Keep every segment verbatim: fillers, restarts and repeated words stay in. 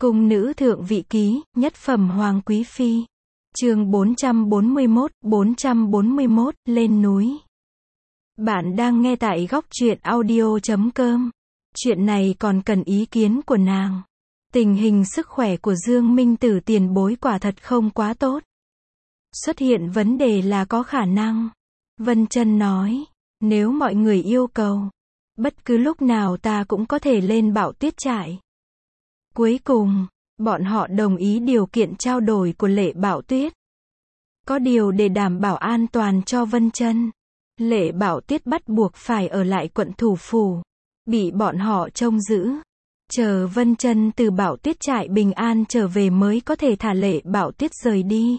Cung nữ thượng vị ký, nhất phẩm hoàng quý phi. Chương bốn trăm bốn mươi mốt, bốn trăm bốn mươi mốt, lên núi. Bạn đang nghe tại góc truyện audio chấm com. Chuyện này còn cần ý kiến của nàng. Tình hình sức khỏe của Dương Minh Tử tiền bối quả thật không quá tốt. Xuất hiện vấn đề là có khả năng. Vân Chân nói, nếu mọi người yêu cầu, bất cứ lúc nào ta cũng có thể lên Bảo Tuyết trại. Cuối cùng, bọn họ đồng ý điều kiện trao đổi của Lệ Bảo Tuyết. Có điều để đảm bảo an toàn cho Vân Chân, Lệ Bảo Tuyết bắt buộc phải ở lại quận thủ phủ, bị bọn họ trông giữ. Chờ Vân Chân từ Bảo Tuyết trại bình an trở về mới có thể thả Lệ Bảo Tuyết rời đi.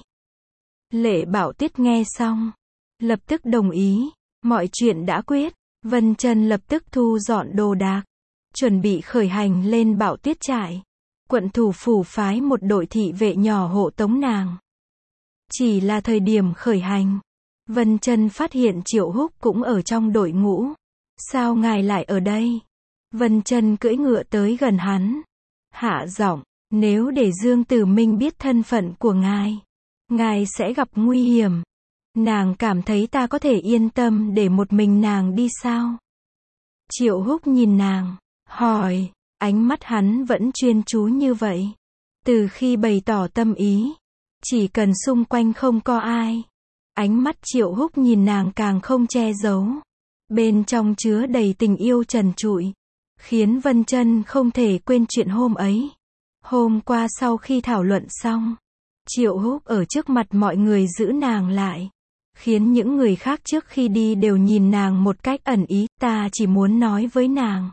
Lệ Bảo Tuyết nghe xong, lập tức đồng ý, mọi chuyện đã quyết. Vân Chân lập tức thu dọn đồ đạc, chuẩn bị khởi hành lên Bảo Tuyết trại. Quận thủ phủ phái một đội thị vệ nhỏ hộ tống nàng. Chỉ là thời điểm khởi hành, Vân Chân phát hiện Triệu Húc cũng ở trong đội ngũ. Sao ngài lại ở đây? Vân Chân cưỡi ngựa tới gần hắn, hạ giọng, nếu để Dương Tử Minh biết thân phận của ngài, ngài sẽ gặp nguy hiểm. Nàng cảm thấy ta có thể yên tâm để một mình nàng đi sao? Triệu Húc nhìn nàng, hỏi, ánh mắt hắn vẫn chuyên chú như vậy. Từ khi bày tỏ tâm ý, chỉ cần xung quanh không có ai, ánh mắt Triệu Húc nhìn nàng càng không che giấu. Bên trong chứa đầy tình yêu trần trụi, khiến Vân Chân không thể quên chuyện hôm ấy. Hôm qua sau khi thảo luận xong, Triệu Húc ở trước mặt mọi người giữ nàng lại, khiến những người khác trước khi đi đều nhìn nàng một cách ẩn ý. Ta chỉ muốn nói với nàng,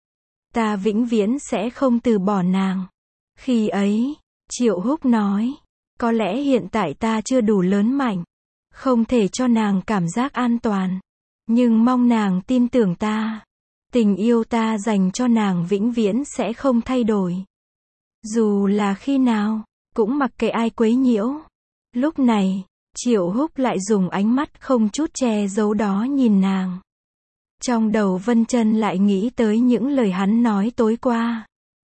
ta vĩnh viễn sẽ không từ bỏ nàng. Khi ấy, Triệu Húc nói, có lẽ hiện tại ta chưa đủ lớn mạnh, không thể cho nàng cảm giác an toàn, nhưng mong nàng tin tưởng ta. Tình yêu ta dành cho nàng vĩnh viễn sẽ không thay đổi. Dù là khi nào, cũng mặc kệ ai quấy nhiễu. Lúc này, Triệu Húc lại dùng ánh mắt không chút che giấu đó nhìn nàng. Trong đầu Vân Chân lại nghĩ tới những lời hắn nói tối qua.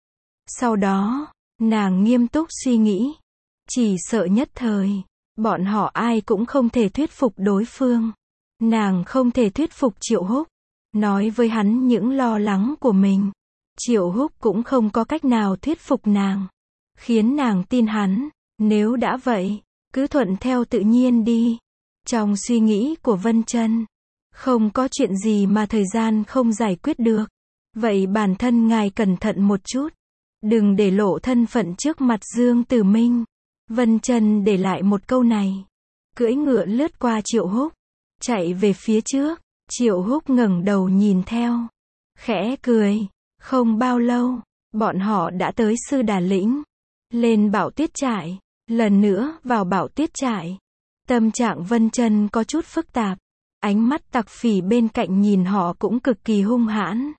Sau đó, nàng nghiêm túc suy nghĩ. Chỉ sợ nhất thời, bọn họ ai cũng không thể thuyết phục đối phương. Nàng không thể thuyết phục Triệu Húc, nói với hắn những lo lắng của mình. Triệu Húc cũng không có cách nào thuyết phục nàng, khiến nàng tin hắn. Nếu đã vậy, cứ thuận theo tự nhiên đi. Trong suy nghĩ của Vân Chân, không có chuyện gì mà thời gian không giải quyết được. Vậy bản thân ngài cẩn thận một chút, đừng để lộ thân phận trước mặt Dương Tử Minh. Vân Chân để lại một câu này, cưỡi ngựa lướt qua Triệu Húc, chạy về phía trước. Triệu Húc ngẩng đầu nhìn theo, khẽ cười. Không bao lâu, bọn họ đã tới Sư Đà Lĩnh, lên Bảo Tuyết trại. Lần nữa vào Bảo Tuyết trại, tâm trạng Vân Chân có chút phức tạp. Ánh mắt Tặc Phỉ bên cạnh nhìn họ cũng cực kỳ hung hãn.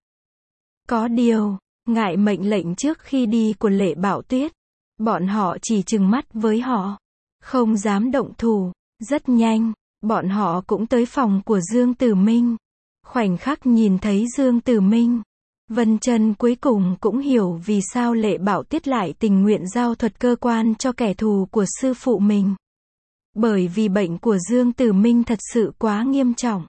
Có điều, ngại mệnh lệnh trước khi đi của Lệ Bảo Tuyết, bọn họ chỉ trừng mắt với họ, không dám động thủ. Rất nhanh, bọn họ cũng tới phòng của Dương Tử Minh. Khoảnh khắc nhìn thấy Dương Tử Minh, Vân Chân cuối cùng cũng hiểu vì sao Lệ Bảo Tuyết lại tình nguyện giao thuật cơ quan cho kẻ thù của sư phụ mình. Bởi vì bệnh của Dương Tử Minh thật sự quá nghiêm trọng.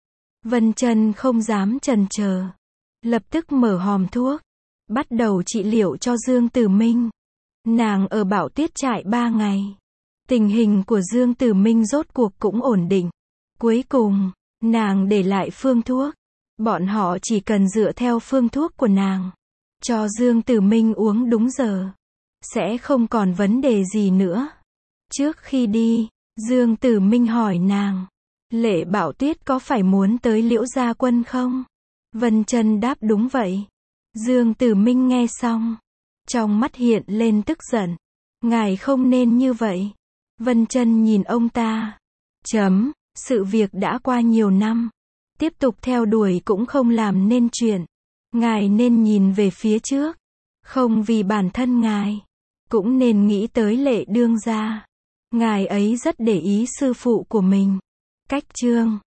Vân Chân không dám chần chờ, lập tức mở hòm thuốc, bắt đầu trị liệu cho Dương Tử Minh. Nàng ở Bảo Tuyết trại ba ngày, tình hình của Dương Tử Minh rốt cuộc cũng ổn định. Cuối cùng, nàng để lại phương thuốc. Bọn họ chỉ cần dựa theo phương thuốc của nàng, cho Dương Tử Minh uống đúng giờ, sẽ không còn vấn đề gì nữa. Trước khi đi, Dương Tử Minh hỏi nàng, Lệ Bảo Tuyết có phải muốn tới Liễu Gia Quân không? Vân Chân đáp đúng vậy. Dương Tử Minh nghe xong, trong mắt hiện lên tức giận. Ngài không nên như vậy. Vân Chân nhìn ông ta. Chấm, sự việc đã qua nhiều năm. Tiếp tục theo đuổi cũng không làm nên chuyện. Ngài nên nhìn về phía trước. Không vì bản thân ngài, cũng nên nghĩ tới Lệ đương gia. Ngài ấy rất để ý sư phụ của mình. Cách chương